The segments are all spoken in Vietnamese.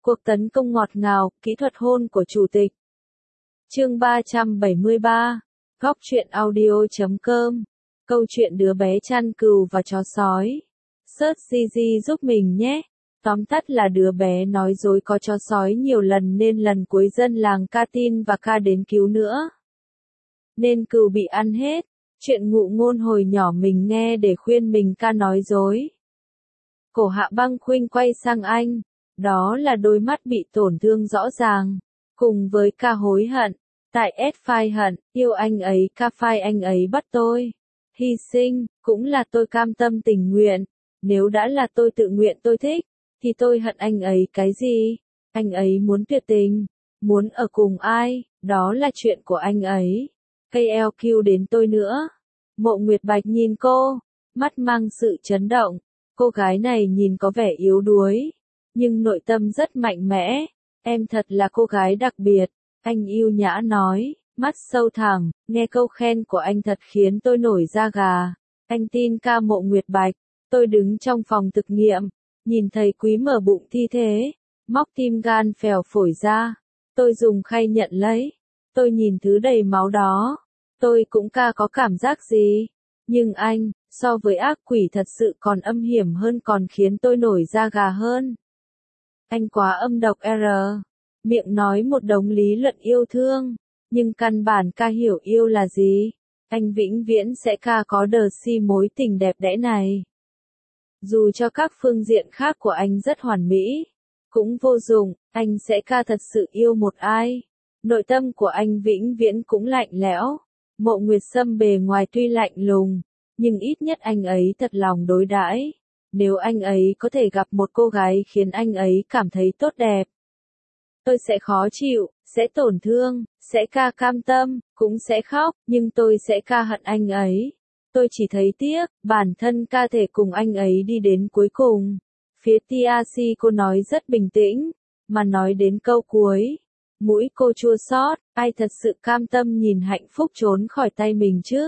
Cuộc tấn công ngọt ngào, kỹ thuật hôn của chủ tịch. Chương 373. Góc truyện audio.com. Câu chuyện đứa bé chăn cừu và chó sói. Search GG giúp mình nhé. Tóm tắt là đứa bé nói dối có chó sói nhiều lần nên lần cuối dân làng ca tin và ca đến cứu nữa. Nên cừu bị ăn hết. Chuyện ngụ ngôn hồi nhỏ mình nghe để khuyên mình ca nói dối. Cổ Hạ Băng Khuynh quay sang anh. Đó là đôi mắt bị tổn thương rõ ràng. Cùng với ca hối hận. Tại S-File hận, yêu anh ấy ca phai anh ấy bắt tôi. Hy sinh, cũng là tôi cam tâm tình nguyện. Nếu đã là tôi tự nguyện tôi thích, thì tôi hận anh ấy cái gì? Anh ấy muốn tuyệt tình, muốn ở cùng ai, đó là chuyện của anh ấy. KLQ đến tôi nữa. Mộ Nguyệt Bạch nhìn cô, mắt mang sự chấn động. Cô gái này nhìn có vẻ yếu đuối, nhưng nội tâm rất mạnh mẽ. Em thật là cô gái đặc biệt, anh yêu nhã nói, mắt sâu thẳm, nghe câu khen của anh thật khiến tôi nổi da gà. Anh tin ca Mộ Nguyệt Bạch, tôi đứng trong phòng thực nghiệm, nhìn thấy Quý mở bụng thi thế, móc tim gan phèo phổi ra. Tôi dùng khay nhận lấy, tôi nhìn thứ đầy máu đó, tôi cũng ca có cảm giác gì. Nhưng anh, so với ác quỷ thật sự còn âm hiểm hơn, còn khiến tôi nổi da gà hơn. Anh quá âm độc miệng nói một đống lý luận yêu thương, nhưng căn bản ca hiểu yêu là gì. Anh vĩnh viễn sẽ ca có đờ si mối tình đẹp đẽ này. Dù cho các phương diện khác của anh rất hoàn mỹ, cũng vô dụng, anh sẽ ca thật sự yêu một ai. Nội tâm của anh vĩnh viễn cũng lạnh lẽo. Mộ Nguyệt Sâm bề ngoài tuy lạnh lùng, nhưng ít nhất anh ấy thật lòng đối đãi. Nếu anh ấy có thể gặp một cô gái khiến anh ấy cảm thấy tốt đẹp, tôi sẽ khó chịu, sẽ tổn thương, sẽ ca cam tâm, cũng sẽ khóc, nhưng tôi sẽ ca hận anh ấy. Tôi chỉ thấy tiếc, bản thân ca thể cùng anh ấy đi đến cuối cùng. Phía TRC cô nói rất bình tĩnh, mà nói đến câu cuối, mũi cô chua xót, ai thật sự cam tâm nhìn hạnh phúc trốn khỏi tay mình chứ?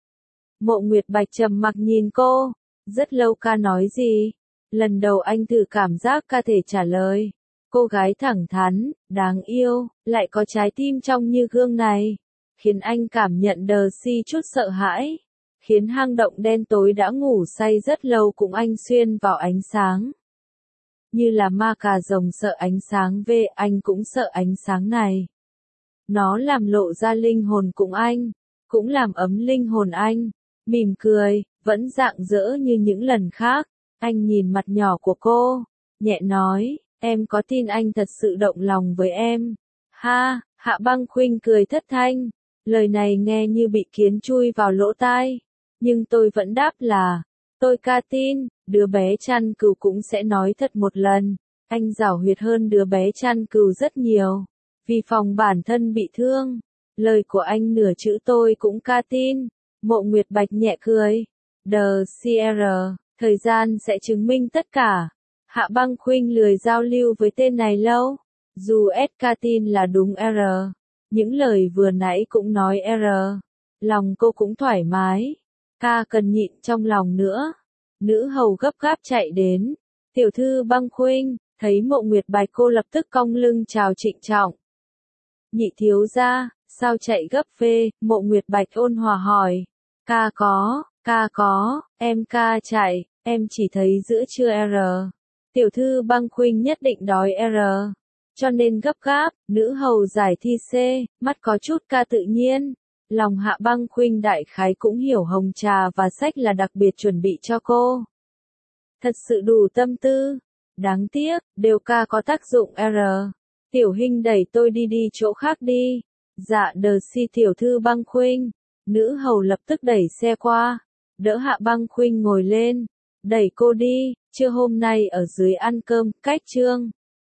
Mộ Nguyệt Bạch trầm mặc nhìn cô, rất lâu ca nói gì? Lần đầu anh thử cảm giác ca thể trả lời. Cô gái thẳng thắn, đáng yêu, lại có trái tim trong như gương này, khiến anh cảm nhận đờ si chút sợ hãi, khiến hang động đen tối đã ngủ say rất lâu cùng anh xuyên vào ánh sáng. Như là ma cà rồng sợ ánh sáng về, anh cũng sợ ánh sáng này. Nó làm lộ ra linh hồn cùng anh, cũng làm ấm linh hồn anh. Mỉm cười, vẫn rạng rỡ như những lần khác. Anh nhìn mặt nhỏ của cô, nhẹ nói, em có tin anh thật sự động lòng với em? Ha, Hạ Băng Khuynh cười thất thanh. Lời này nghe như bị kiến chui vào lỗ tai. Nhưng tôi vẫn đáp là, tôi ca tin, đứa bé chăn cừu cũng sẽ nói thật một lần. Anh giảo huyệt hơn đứa bé chăn cừu rất nhiều. Vì phòng bản thân bị thương. Lời của anh nửa chữ tôi cũng ca tin. Mộ Nguyệt Bạch nhẹ cười. The CR, thời gian sẽ chứng minh tất cả. Hạ Băng Khuynh lười giao lưu với tên này lâu. Dù SK tin là đúng những lời vừa nãy cũng nói lòng cô cũng thoải mái. Ca cần nhịn trong lòng nữa. Nữ hầu gấp gáp chạy đến. Tiểu thư Băng Khuynh, thấy Mộ Nguyệt Bạch cô lập tức cong lưng chào trịnh trọng. Nhị thiếu gia, sao chạy gấp về? Mộ Nguyệt Bạch ôn hòa hỏi. Ca có, em ca chạy, em chỉ thấy giữa trưa Tiểu thư Băng Khuynh nhất định đói cho nên gấp gáp. Nữ hầu giải thi C, mắt có chút ca tự nhiên. Lòng Hạ Băng Khuynh đại khái cũng hiểu hồng trà và sách là đặc biệt chuẩn bị cho cô. Thật sự đủ tâm tư. Đáng tiếc, đều ca có tác dụng Tiểu Hinh đẩy tôi đi chỗ khác đi. Dạ đờ si tiểu thư Băng Khuynh. Nữ hầu lập tức đẩy xe qua. Đỡ Hạ Băng Khuynh ngồi lên. Đẩy cô đi, trưa hôm nay ở dưới ăn cơm, cách chương.